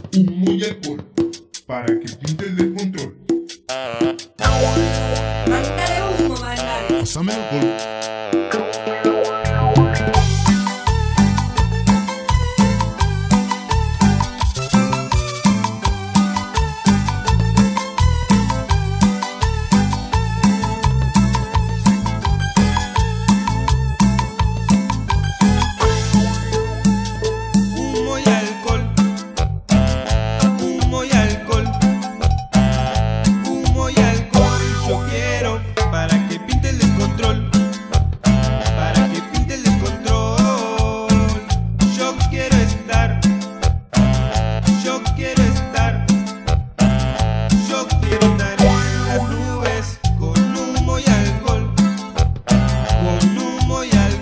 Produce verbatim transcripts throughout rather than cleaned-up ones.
humo y alcohol para que pinte el descontrol. Mándale humo, mándale. Pásame el alcohol. Humo y alcohol, humo y alcohol, humo y alcohol. Yo quiero para que pinte el descontrol, para que pinte el descontrol. Yo quiero estar, yo quiero estar, yo quiero estar en las nubes con humo y alcohol, con humo y alcohol.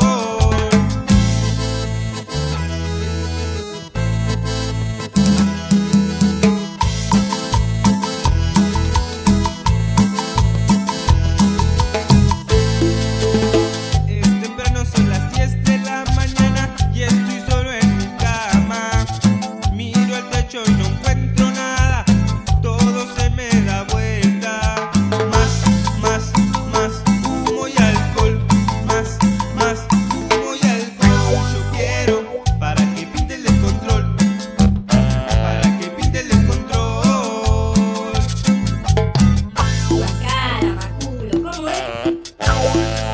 Es temprano, son las diez de la mañana y estoy solo en mi cama. Miro al techo y no encuentro nada, todo se me da vuelta. Más, más, más humo y alcohol, más, más humo y alcohol. Yo quiero para que pinte el descontrol, para que pinte el descontrol. Bacana, maculo, ¿cómo es?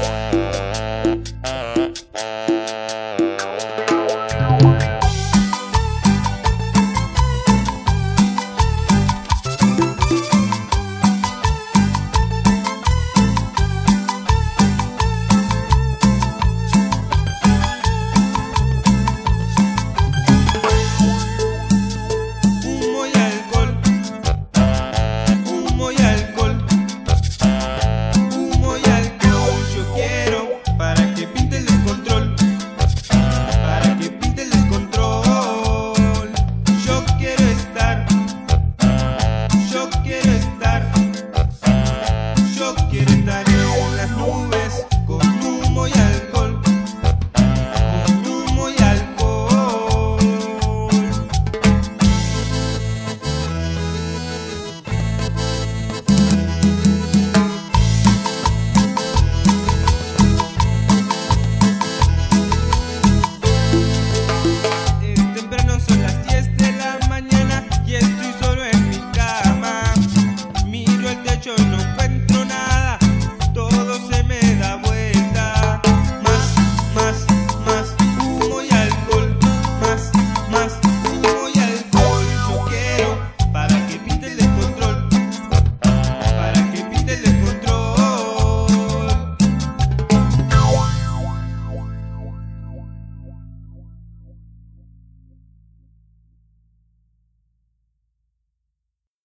Humo y alcohol, humo y alcohol, humo y alcohol. Yo quiero para que pinte el descontrol, para que pinte el descontrol. Yo quiero estar, yo quiero estar, yo quiero estar en las nubes con humo y alcohol, con humo y alcohol. Es temprano, son las diez